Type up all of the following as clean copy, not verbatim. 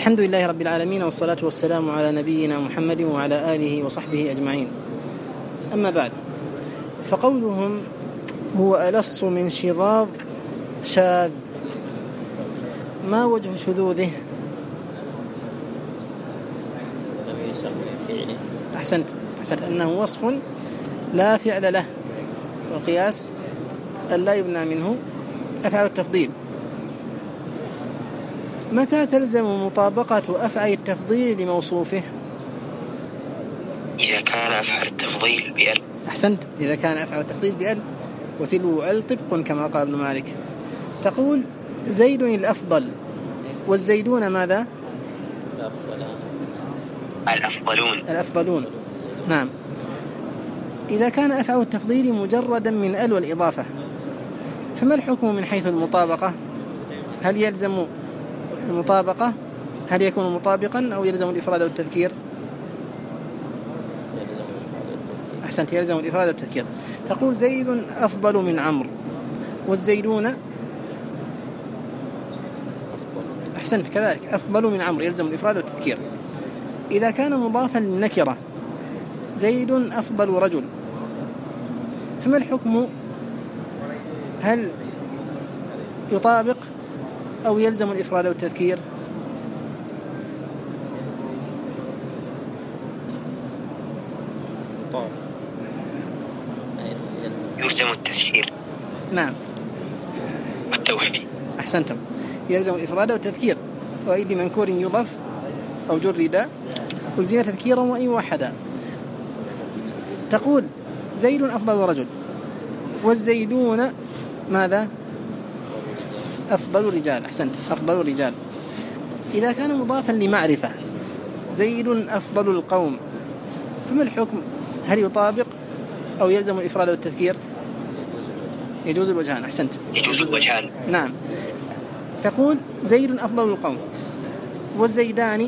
الحمد لله رب العالمين، والصلاة والسلام على نبينا محمد وعلى آله وصحبه أجمعين. أما بعد، فقولهم هو ألص من شظاظ شاذ، ما وجه شذوذه؟ أحسنت أنه وصف لا فعل له، والقياس أن لا يبنى منه أفعال التفضيل. متى تلزم مطابقة أفعال التفضيل لموصوفه؟ إذا كان أفعال التفضيل بأل. أحسنت، إذا كان أفعال التفضيل بأل، وتلو أل طبق كما قال ابن مالك. تقول زيد الأفضل، والزيدون ماذا؟ الأفضلون. نعم. إذا كان أفعال التفضيل مجردا من أل والإضافة، فما الحكم من حيث المطابقة؟ هل يلزم المطابقة؟ هل يكون مطابقا أو يلزم الإفراد والتذكير؟ أحسنت، يلزم الإفراد والتذكير. تقول زيد أفضل من عمرو، والزيدون أحسنت كذلك أفضل من عمرو، يلزم الإفراد والتذكير. إذا كان مضافا للنكرة زيد أفضل رجل، فما الحكم؟ هل يطابق أو يلزم الإفراد والتذكير؟ يلزم التذكير. نعم، والتوحيد. أحسنتم، يلزم الإفراد والتذكير. وأي منكور يضاف أو جرد ألزم تذكيرا وإن وحدا. تقول زيد أفضل رجل، والزيدون ماذا؟ أفضل رجال. أحسنت، أفضل رجال. إذا كان مضافا لمعرفة زيد أفضل القوم، فما الحكم؟ هل يطابق أو يلزم الإفراد والتذكير؟ يجوز الوجهان. أحسنت، يجوز الوجهان. نعم. تقول زيد أفضل القوم، والزيدان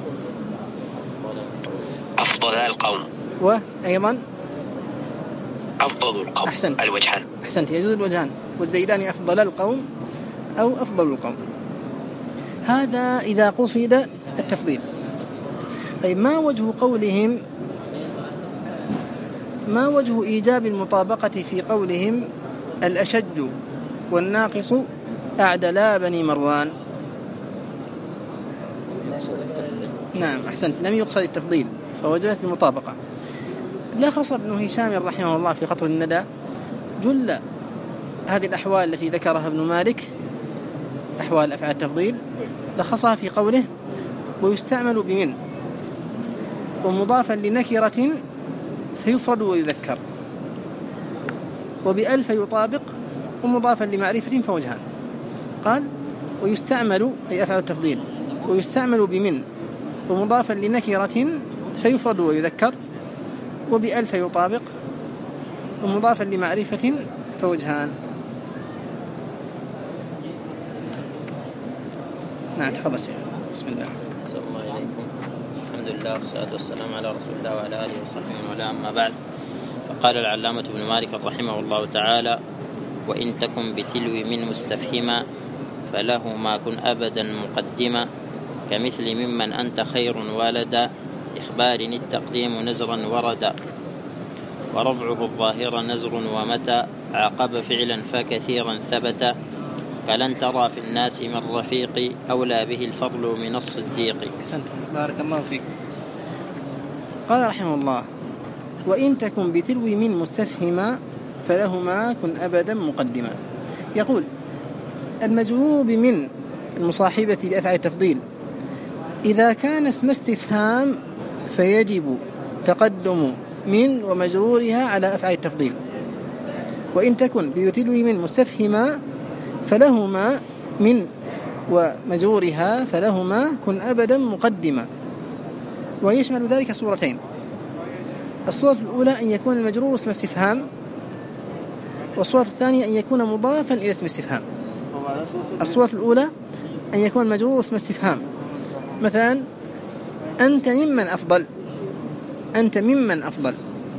أفضل القوم، وأيضا أفضل القوم. أحسنت، الوجهان. أحسنت، يجوز الوجهان. والزيدان أفضل القوم أو أفضل القوم. هذا إذا قصد التفضيل. طيب، ما وجه قولهم، ما وجه إيجاب المطابقة في قولهم الأشج والناقص أعدلا بني مروان؟ نعم، أحسنت، لم يقصد التفضيل فوجبت المطابقة. لخص ابن هشام رحمه الله في قطر الندى جل هذه الأحوال التي ذكرها ابن مالك، أحوال أفعال التفضيل، لخصها في قوله ويستعمل بمن، ومضافا لنكرة فيفرد ويذكر، وبألف يطابق، ومضافا لمعرفة فوجهان. قال ويستعمل أي أفعال التفضيل، ويستعمل بمن ومضافا لنكرة فيفرد ويذكر، وبألف يطابق، ومضافا لمعرفة فوجهان. نعم، تفضل شيخ. بسم الله. السلام عليكم. الحمد لله والصلاة والسلام على رسول الله وعلى آله وصحبه وعلى. أما بعد، فقال العلامة ابن مالك رحمه الله تعالى: وإن تكن بتلو من مستفهما فله ما كن أبدا مقدما، كمثل ممن أنت خير ولدا، إخبار التقديم نزرا وردا، ورفعه الظاهر نزر، ومتى عقب فعلا فكثيرا ثبت، كلن ترى في الناس من رفيق، أولى به الفضل من الصديق. بارك الله فيك. قال رحمه الله: وإن تكن بتلو من مستفهما فلهما كن أبدا مقدما. يقول المجرور بمن المصاحبة لأفعال التفضيل إذا كان اسم استفهام فيجب تقدم من ومجرورها على أفعال التفضيل. وإن تكن بتلو من مستفهما فلهما من ومجرورها فلهما كن أبدا مقدما. ويشمل ذلك صورتين: الصورة الأولى أن يكون المجرور اسم استفهام، والصورة الثانية أن يكون مضافا إلى اسم استفهام. الصورة الأولى أن يكون المجرور اسم استفهام، مثلا أنت ممن أفضل، أنت ممن أفضل.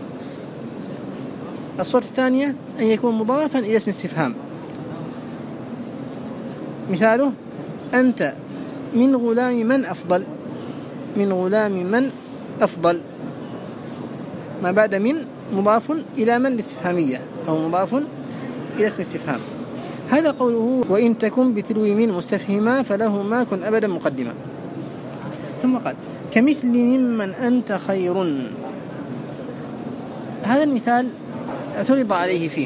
الصورة الثانية أن يكون مضافا إلى اسم استفهام، مثاله أنت من غلام من أفضل، من غلام من أفضل، ما بعد من مضاف إلى من الاستفهامية أو مضاف إلى اسم استفهام. هذا قوله وإن تكن بتلو من مستفهما فلهما كن أبدا مقدما. ثم قال كمثل ممن أنت خير. هذا المثال اعترض عليه فيه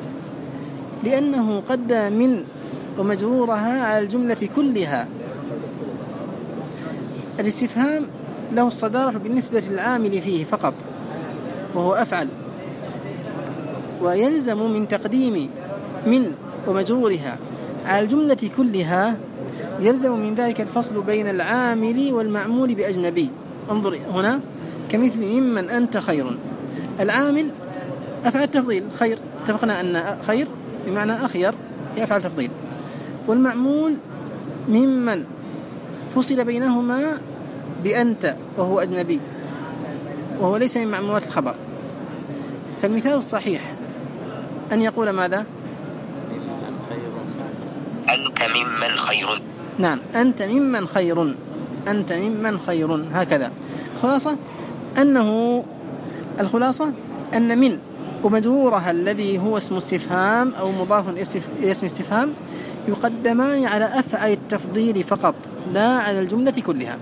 لأنه قدم من ومجرورها على الجملة كلها. الاستفهام له الصدارة بالنسبة للعامل فيه فقط وهو أفعل، ويلزم من تقديم من ومجرورها على الجملة كلها يلزم من ذلك الفصل بين العامل والمعمول بأجنبي. انظر هنا كمثل ممن أنت خير، العامل أفعل تفضيل خير، اتفقنا أن خير بمعنى أخير يفعل تفضيل، والمعمول ممن فصل بينهما بأنت وهو أجنبي وهو ليس من معمولات الخبر. فالمثال الصحيح أن يقول ماذا؟ أنت ممن خير. نعم أنت ممن خير، أنت ممن خير. هكذا الخلاصة أن من ومجرورها الذي هو اسم استفهام أو مضاف إلى اسم استفهام يقدمان على أفعل التفضيل فقط لا على الجملة كلها.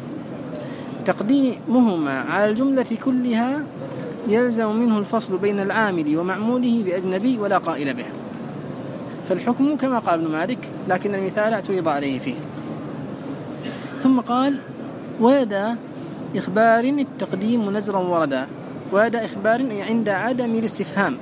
تقديمهما على الجملة كلها يلزم منه الفصل بين العامل ومعموله بأجنبي ولا قائل به. فالحكم كما قال ابن مالك، لكن المثال اعترض عليه فيه. ثم قال ويدا إخبار التقديم نزرا وردا. ويدا إخبار أي عند عدم الاستفهام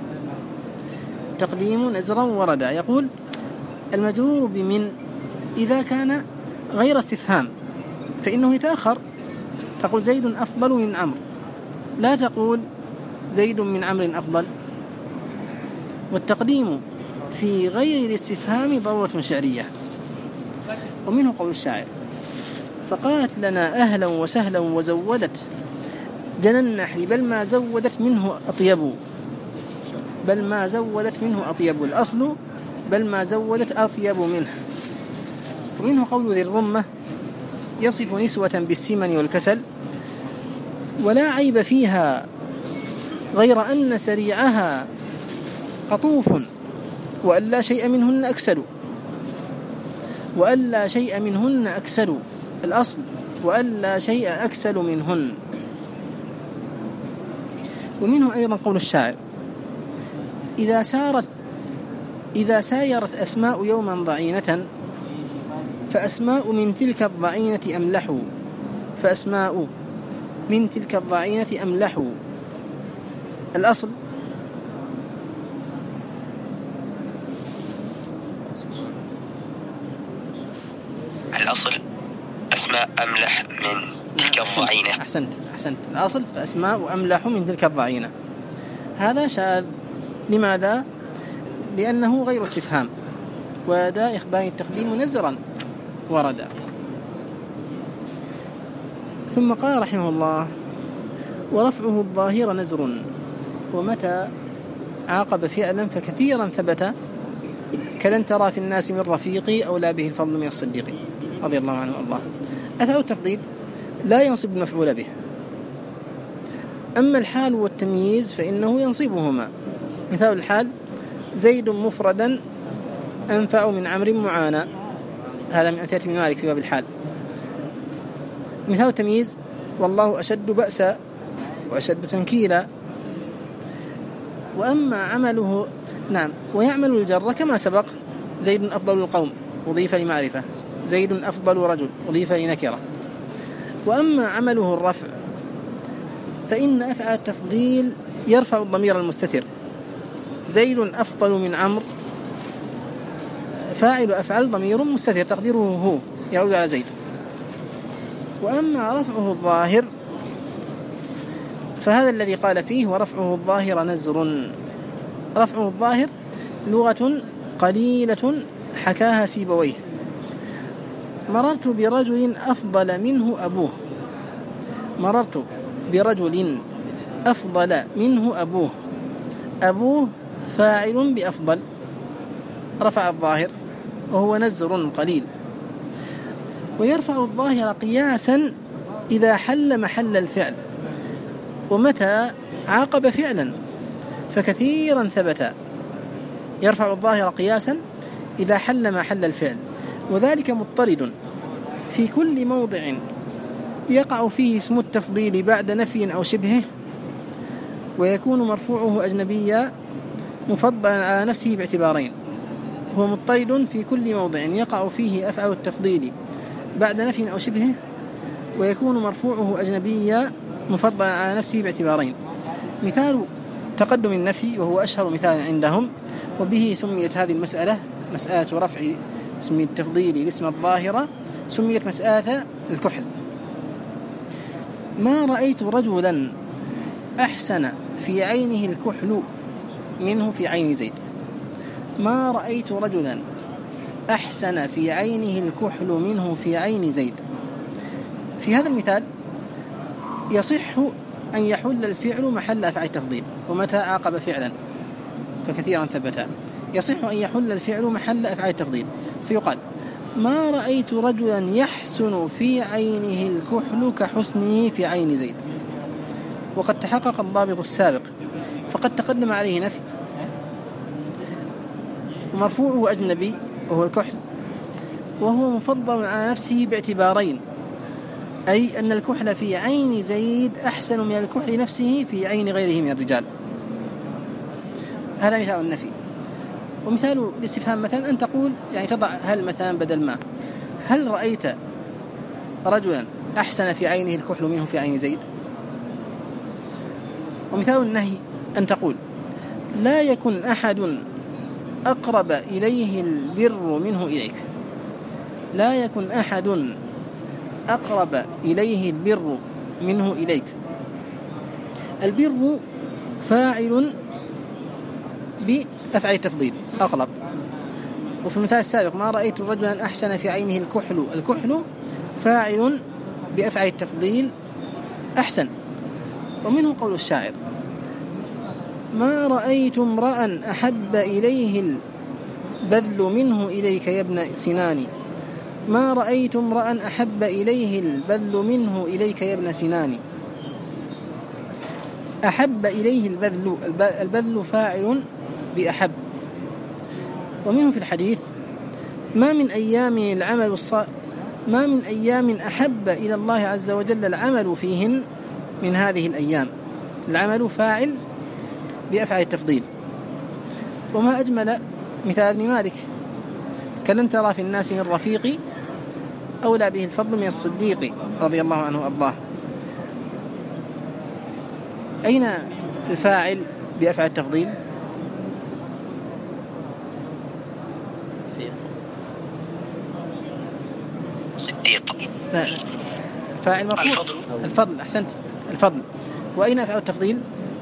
تقديم نزرا وردا. يقول المجرور بمن إذا كان غير استفهام فإنه يتأخر، تقول زيد أفضل من عمرو، لا تقول زيد من عمرو أفضل. والتقديم في غير الاستفهام ضرورة شعرية. ومنه قول الشاعر فقالت لنا أهلا وسهلا وزودت جنى النحل بل ما زودت منه أطيب، بل ما زودت منه أطيب، الأصل بل ما زودت أطيب منه. ومنه قول ذي الرمة يصف نسوة بالسمن والكسل ولا عيب فيها غير أن سريعها قطوف وألا شيء منهن أكسل، وألا شيء منهن أكسل، الأصل وألا شيء أكسل منهن. ومنه أيضا قول الشاعر إذا سايرت أسماء يوما ضعينة فأسماء من تلك الضعينة أملح، فأسماء من تلك الضعينة أملح، الأصل أسماء أملح من تلك الضعينة. أحسنت الأصل فأسماء أملح من تلك الضعينة. هذا شاذ. لماذا؟ لأنه غير استفهام، ودا إخبار التقديم نزرا وردا. ثم قال رحمه الله ورفعه الظاهر نزر، ومتى عاقب فعلا فكثيرا ثبت كلن ترى في الناس من رفيقي أولى به الفضل من الصديق رضي الله عنه الله. أفعل التفضيل لا ينصب المفعول به، أما الحال والتمييز فإنه ينصبهما. مثال الحال زيد مفردا أنفع من عمرو معانا، هذا من أمثلة ابن مالك في باب الحال. مثال التمييز والله أشد بأسا وأشد تنكيلا. وأما عمله ويعمل الجر كما سبق زيد أفضل القوم أضيف لمعرفة، زيد أفضل رجل أضيف لنكرة. وأما عمله الرفع فإن أفعل التفضيل يرفع الضمير المستتر، زيد أفضل من عمرو، فاعل أفعل ضمير مستتر تقديره هو يعود على زيد. وأما رفعه الظاهر فهذا الذي قال فيه ورفعه الظاهر نزر. رفعه الظاهر لغة قليلة حكاها سيبويه. مررت برجل أفضل منه أبوه، مررت برجل أفضل منه أبوه، أبوه فاعل بأفضل، رفع الظاهر وهو نزر قليل. ويرفع الظاهر قياسا إذا حل محل الفعل، ومتى عاقب فعلا فكثيرا ثبتا. يرفع الظاهر قياسا إذا حل محل الفعل، وذلك مضطرد في كل موضع يقع فيه اسم التفضيل بعد نفي أو شبهه، ويكون مرفوعه أجنبيا مفضلا على نفسه باعتبارين. هو مضطرد في كل موضع يقع فيه أفعل التفضيل بعد نفي أو شبهه، ويكون مرفوعه أجنبيا مفضلا على نفسه باعتبارين. مثال تقدم النفي، وهو أشهر مثال عندهم، وبه سميت هذه المسألة مسألة رفع اسم التفضيل لاسم الظاهرة، سميت مسألة الكحل. ما رأيت رجلا أحسن في عينه الكحل منه في عين زيد. ما رأيت رجلا أحسن في عينه الكحل منه في عين زيد. في هذا المثال يصح أن يحل الفعل محل أفعال التفضيل، ومتى عاقب فعلا فكثيرا ثبتا. يصح أن يحل الفعل محل أفعال التفضيل، فيقال: ما رأيت رجلا يحسن في عينه الكحل كحسنه في عين زيد. وقد تحقق الضابط السابق، فقد تقدم عليه نفي، ومرفوعه أجنبي وهو الكحل، وهو مفضل على نفسه باعتبارين، أي أن الكحل في عين زيد أحسن من الكحل نفسه في عين غيره من الرجال. هذا مثال النفي. ومثال الاستفهام مثلا أن تقول، يعني تضع هل مثلا بدل ما، هل رأيت رجلا أحسن في عينه الكحل منه في عين زيد. ومثال النهي أن تقول: لا يكن أحد أقرب إليه البر منه إليك. لا يكن أحد أقرب إليه البر منه إليك. البر فاعل بأفعال التفضيل أقرب. وفي المثال السابق: ما رأيت رجلا أحسن في عينه الكحل. الكحل فاعل بأفعال التفضيل أحسن. ومنه قول الشاعر: ما رأيت امرأ أحب إليه البذل منه إليك يا ابن سنان. ما رأيت امرأ أحب إليه البذل منه إليك يا ابن سنان. أحب إليه البذل، البذل فاعل بأحب. ومنه في الحديث: ما من أيام أحب إلى الله عز وجل العمل فيهن من هذه الأيام. العمل فاعل بأفعال التفضيل. وما أجمل مثال ابن مالك: كلن ترى في الناس من رفيقي أولى به الفضل من الصديق رضي الله عنه وأرضاه. أين الفاعل بأفعال التفضيل؟ صديق. لا، الفاعل مرفوع. الفضل. أحسنت، الفضل. وأين أفعال التفضيل؟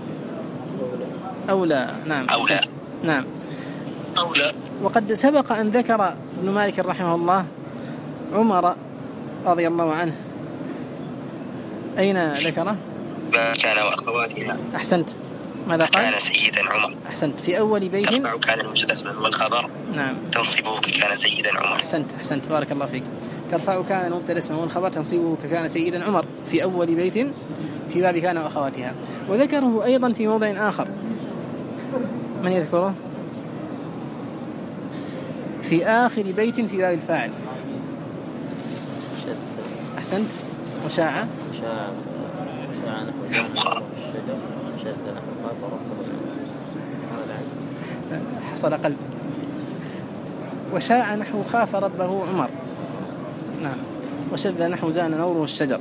أولى. نعم، أولى. نعم، أولى. وقد سبق أن ذكر ابن مالك رحمه الله عمر رضي الله عنه. أين ذكره؟ كان وأخواتها. أحسنت. ماذا قال؟ كان سيدا عمر. أحسنت. في أول بيت ترفع كان المبتدأ اسما والخبر. نعم. تنصبه كان سيدا عمر. أحسنت بارك الله فيك. ترفع كان المبتدأ اسما والخبر تنصبه كان سيدا عمر في أول بيت في باب كان وأخواتها. وذكره أيضا في موضع آخر. من يذكره؟ في آخر بيت في باب الفاعل. أحسنت. وشاع حصل قلب. وشاع نحو خاف ربه عمر. نعم. وشذ نحو زان نوره الشجر.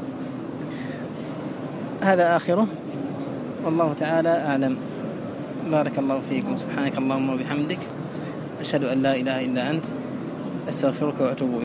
هذا آخره، والله تعالى أعلم. بارك الله فيكم. سبحانك اللهم وبحمدك، أشهد أن لا إله إلا أنت، أستغفرك وأتوب إليك.